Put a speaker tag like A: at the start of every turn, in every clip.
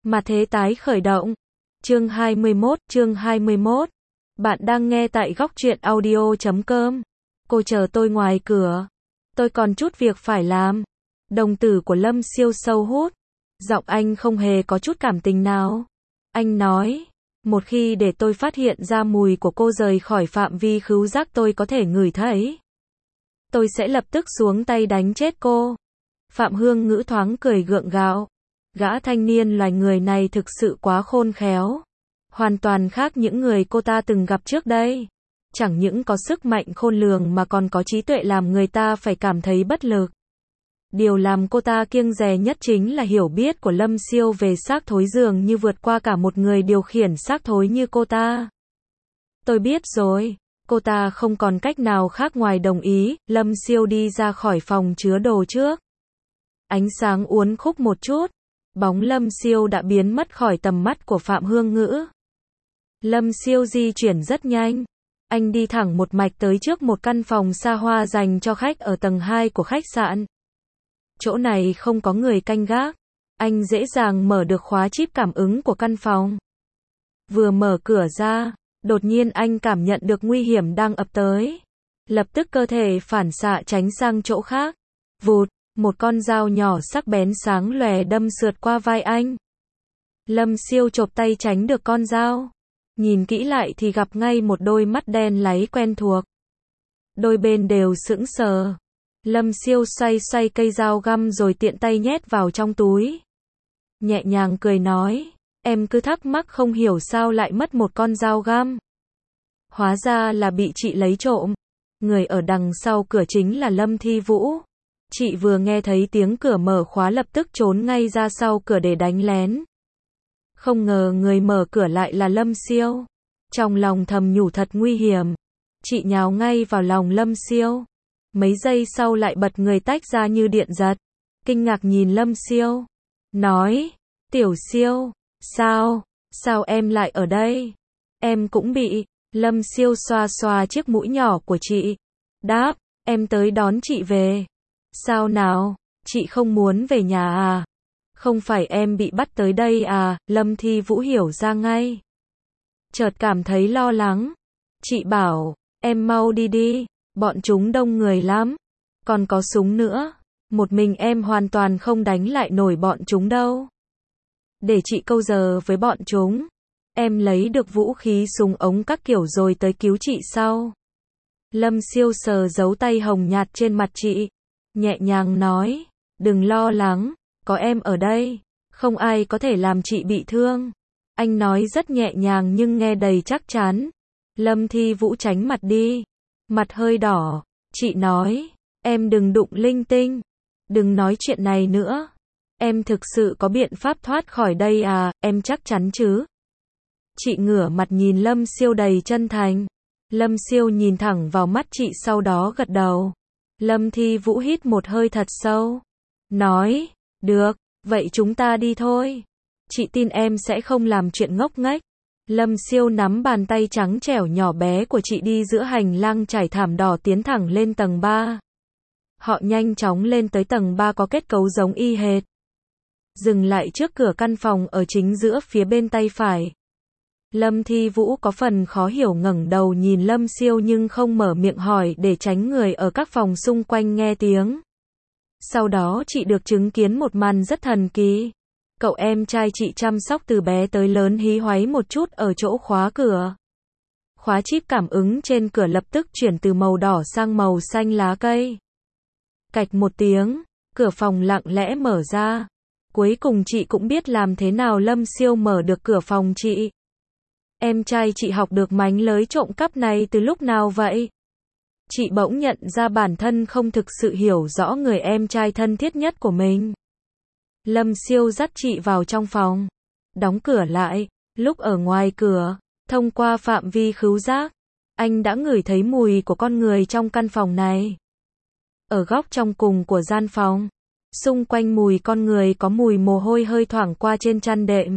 A: Mà thế tái khởi động. Chương 21. Bạn đang nghe tại góc truyện audio.com. Cô chờ tôi ngoài cửa. Tôi còn chút việc phải làm. Đồng tử của Lâm Siêu sâu hút. Giọng anh không hề có chút cảm tình nào. Anh nói, một khi để tôi phát hiện ra mùi của cô rời khỏi phạm vi khứu giác tôi có thể ngửi thấy, tôi sẽ lập tức xuống tay đánh chết cô. Phạm Hương Ngữ thoáng cười gượng gạo. Gã thanh niên loài người này thực sự quá khôn khéo. Hoàn toàn khác những người cô ta từng gặp trước đây. Chẳng những có sức mạnh khôn lường mà còn có trí tuệ làm người ta phải cảm thấy bất lực. Điều làm cô ta kiêng dè nhất chính là hiểu biết của Lâm Siêu về xác thối dường như vượt qua cả một người điều khiển xác thối như cô ta. Tôi biết rồi. Cô ta không còn cách nào khác ngoài đồng ý. Lâm Siêu đi ra khỏi phòng chứa đồ trước. Ánh sáng uốn khúc một chút. Bóng Lâm Siêu đã biến mất khỏi tầm mắt của Phạm Hương Ngữ. Lâm Siêu di chuyển rất nhanh. Anh đi thẳng một mạch tới trước một căn phòng xa hoa dành cho khách ở tầng 2 của khách sạn. Chỗ này không có người canh gác. Anh dễ dàng mở được khóa chip cảm ứng của căn phòng. Vừa mở cửa ra, đột nhiên anh cảm nhận được nguy hiểm đang ập tới. Lập tức cơ thể phản xạ tránh sang chỗ khác. Vụt, một con dao nhỏ sắc bén sáng lòe đâm sượt qua vai anh. Lâm Siêu chộp tay tránh được con dao. Nhìn kỹ lại thì gặp ngay một đôi mắt đen láy quen thuộc. Đôi bên đều sững sờ. Lâm Siêu xoay xoay cây dao găm rồi tiện tay nhét vào trong túi. Nhẹ nhàng cười nói, em cứ thắc mắc không hiểu sao lại mất một con dao găm. Hóa ra là bị chị lấy trộm. Người ở đằng sau cửa chính là Lâm Thi Vũ. Chị vừa nghe thấy tiếng cửa mở khóa lập tức trốn ngay ra sau cửa để đánh lén. Không ngờ người mở cửa lại là Lâm Siêu. Trong lòng thầm nhủ thật nguy hiểm. Chị nhào ngay vào lòng Lâm Siêu. Mấy giây sau lại bật người tách ra như điện giật. Kinh ngạc nhìn Lâm Siêu. Nói, Tiểu Siêu, sao em lại ở đây? Em cũng bị. Lâm Siêu xoa xoa chiếc mũi nhỏ của chị. Đáp, em tới đón chị về. Sao nào, chị không muốn về nhà à? Không phải em bị bắt tới đây à? Lâm Thi Vũ hiểu ra ngay. Chợt cảm thấy lo lắng. Chị bảo, em mau đi đi, bọn chúng đông người lắm. Còn có súng nữa. Một mình em hoàn toàn không đánh lại nổi bọn chúng đâu. Để chị câu giờ với bọn chúng. Em lấy được vũ khí súng ống các kiểu rồi tới cứu chị sau. Lâm Siêu sờ dấu tay hồng nhạt trên mặt chị. Nhẹ nhàng nói, đừng lo lắng, có em ở đây, không ai có thể làm chị bị thương. Anh nói rất nhẹ nhàng nhưng nghe đầy chắc chắn. Lâm Thi Vũ tránh mặt đi, mặt hơi đỏ. Chị nói, em đừng đụng linh tinh, đừng nói chuyện này nữa. Em thực sự có biện pháp thoát khỏi đây à, em chắc chắn chứ? Chị ngửa mặt nhìn Lâm Siêu đầy chân thành. Lâm Siêu nhìn thẳng vào mắt chị sau đó gật đầu. Lâm Thi Vũ hít một hơi thật sâu. Nói, được, vậy chúng ta đi thôi. Chị tin em sẽ không làm chuyện ngốc nghếch. Lâm Siêu nắm bàn tay trắng trẻo nhỏ bé của chị đi giữa hành lang trải thảm đỏ tiến thẳng lên tầng 3. Họ nhanh chóng lên tới tầng 3 có kết cấu giống y hệt. Dừng lại trước cửa căn phòng ở chính giữa phía bên tay phải. Lâm Thi Vũ có phần khó hiểu ngẩng đầu nhìn Lâm Siêu nhưng không mở miệng hỏi để tránh người ở các phòng xung quanh nghe tiếng. Sau đó chị được chứng kiến một màn rất thần kỳ. Cậu em trai chị chăm sóc từ bé tới lớn hí hoáy một chút ở chỗ khóa cửa. Khóa chip cảm ứng trên cửa lập tức chuyển từ màu đỏ sang màu xanh lá cây. Cạch một tiếng, cửa phòng lặng lẽ mở ra. Cuối cùng chị cũng biết làm thế nào Lâm Siêu mở được cửa phòng chị. Em trai chị học được mánh lới trộm cắp này từ lúc nào vậy? Chị bỗng nhận ra bản thân không thực sự hiểu rõ người em trai thân thiết nhất của mình. Lâm Siêu dắt chị vào trong phòng. Đóng cửa lại. Lúc ở ngoài cửa, thông qua phạm vi khứu giác, anh đã ngửi thấy mùi của con người trong căn phòng này. Ở góc trong cùng của gian phòng, xung quanh mùi con người có mùi mồ hôi hơi thoảng qua trên chăn đệm.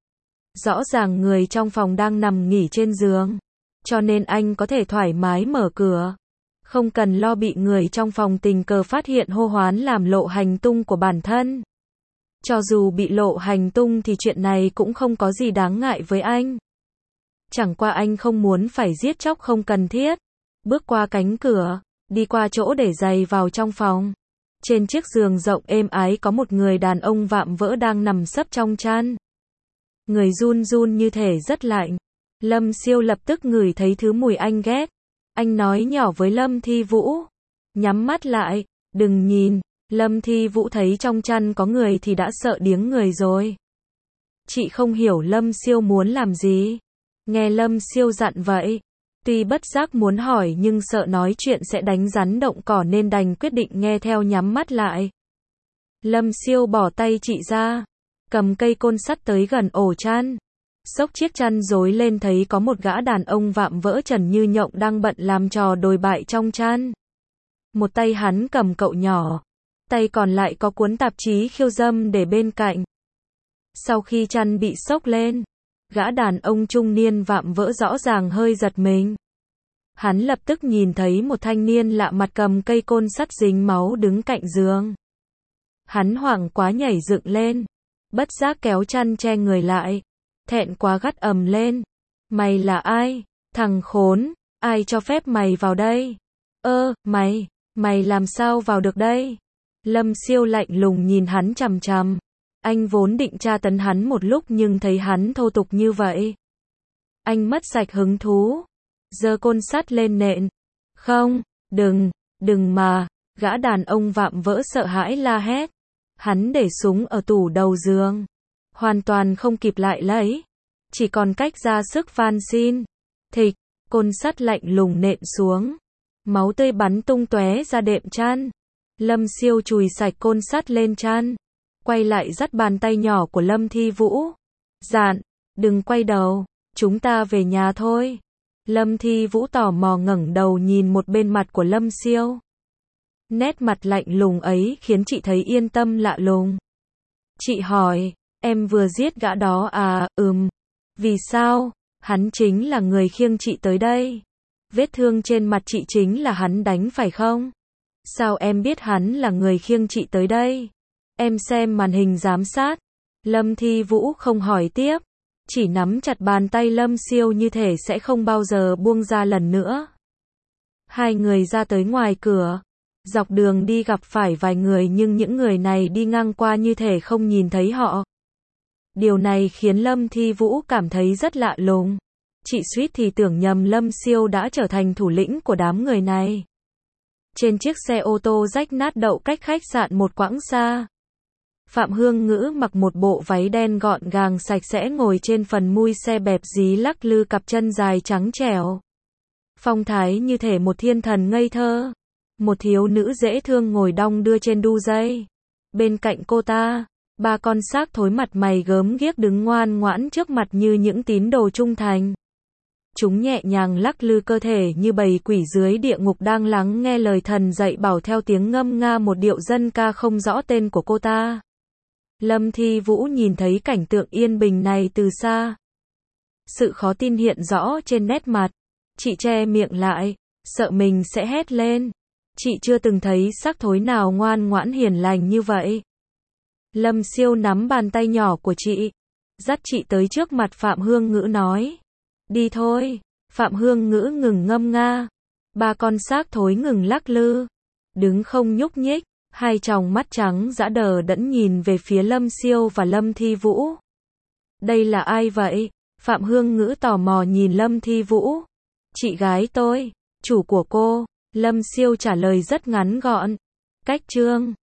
A: Rõ ràng người trong phòng đang nằm nghỉ trên giường, cho nên anh có thể thoải mái mở cửa. Không cần lo bị người trong phòng tình cờ phát hiện hô hoán làm lộ hành tung của bản thân. Cho dù bị lộ hành tung thì chuyện này cũng không có gì đáng ngại với anh. Chẳng qua anh không muốn phải giết chóc không cần thiết. Bước qua cánh cửa, đi qua chỗ để giày vào trong phòng. Trên chiếc giường rộng êm ái có một người đàn ông vạm vỡ đang nằm sấp trong chăn. Người run run như thể rất lạnh. Lâm Siêu lập tức ngửi thấy thứ mùi anh ghét. Anh nói nhỏ với Lâm Thi Vũ. Nhắm mắt lại, đừng nhìn. Lâm Thi Vũ thấy trong chăn có người thì đã sợ điếng người rồi. Chị không hiểu Lâm Siêu muốn làm gì. Nghe Lâm Siêu dặn vậy. Tuy bất giác muốn hỏi nhưng sợ nói chuyện sẽ đánh rắn động cỏ nên đành quyết định nghe theo nhắm mắt lại. Lâm Siêu bỏ tay chị ra. Cầm cây côn sắt tới gần ổ chăn. Xốc chiếc chăn rối lên thấy có một gã đàn ông vạm vỡ trần như nhộng đang bận làm trò đồi bại trong chăn. Một tay hắn cầm cậu nhỏ. Tay còn lại có cuốn tạp chí khiêu dâm để bên cạnh. Sau khi chăn bị xốc lên, gã đàn ông trung niên vạm vỡ rõ ràng hơi giật mình. Hắn lập tức nhìn thấy một thanh niên lạ mặt cầm cây côn sắt dính máu đứng cạnh giường. Hắn hoảng quá nhảy dựng lên, bất giác kéo chăn che người lại, thẹn quá gắt ầm lên. Mày là ai? Thằng khốn, ai cho phép mày vào đây? Mày làm sao vào được đây? Lâm Siêu lạnh lùng nhìn hắn chằm chằm. Anh vốn định tra tấn hắn một lúc nhưng thấy hắn thô tục như vậy. Anh mất sạch hứng thú. Giơ côn sắt lên nện. Không, đừng mà. Gã đàn ông vạm vỡ sợ hãi la hét. Hắn để súng ở tủ đầu giường. Hoàn toàn không kịp lại lấy. Chỉ còn cách ra sức van xin. Thịch, côn sắt lạnh lùng nện xuống. Máu tươi bắn tung tóe ra đệm chăn. Lâm Siêu chùi sạch côn sắt lên chăn. Quay lại dắt bàn tay nhỏ của Lâm Thi Vũ. Dạn, đừng quay đầu, chúng ta về nhà thôi. Lâm Thi Vũ tò mò ngẩng đầu nhìn một bên mặt của Lâm Siêu. Nét mặt lạnh lùng ấy khiến chị thấy yên tâm lạ lùng. Chị hỏi, em vừa giết gã đó à? Vì sao? Hắn chính là người khiêng chị tới đây. Vết thương trên mặt chị chính là hắn đánh phải không? Sao em biết hắn là người khiêng chị tới đây? Em xem màn hình giám sát. Lâm Thi Vũ không hỏi tiếp, chỉ nắm chặt bàn tay Lâm Siêu như thể sẽ không bao giờ buông ra lần nữa. Hai người ra tới ngoài cửa. Dọc đường đi gặp phải vài người nhưng những người này đi ngang qua như thể không nhìn thấy họ. Điều này khiến Lâm Thi Vũ cảm thấy rất lạ lùng. Chị suýt thì tưởng nhầm Lâm Siêu đã trở thành thủ lĩnh của đám người này. Trên chiếc xe ô tô rách nát đậu cách khách sạn một quãng xa. Phạm Hương Ngữ mặc một bộ váy đen gọn gàng sạch sẽ ngồi trên phần mui xe bẹp dí lắc lư cặp chân dài trắng trẻo. Phong thái như thể một thiên thần ngây thơ. Một thiếu nữ dễ thương ngồi đong đưa trên đu dây. Bên cạnh cô ta, ba con xác thối mặt mày gớm ghiếc đứng ngoan ngoãn trước mặt như những tín đồ trung thành. Chúng nhẹ nhàng lắc lư cơ thể như bầy quỷ dưới địa ngục đang lắng nghe lời thần dạy bảo theo tiếng ngâm nga một điệu dân ca không rõ tên của cô ta. Lâm Thi Vũ nhìn thấy cảnh tượng yên bình này từ xa. Sự khó tin hiện rõ trên nét mặt. Chị che miệng lại, sợ mình sẽ hét lên. Chị chưa từng thấy xác thối nào ngoan ngoãn hiền lành như vậy. Lâm Siêu nắm bàn tay nhỏ của chị, dắt chị tới trước mặt Phạm Hương Ngữ nói. Đi thôi. Phạm Hương Ngữ ngừng ngâm nga. Ba con xác thối ngừng lắc lư. Đứng không nhúc nhích. Hai tròng mắt trắng dã đờ đẫn nhìn về phía Lâm Siêu và Lâm Thi Vũ. Đây là ai vậy? Phạm Hương Ngữ tò mò nhìn Lâm Thi Vũ. Chị gái tôi, chủ của cô. Lâm Siêu trả lời rất ngắn gọn. Cách chương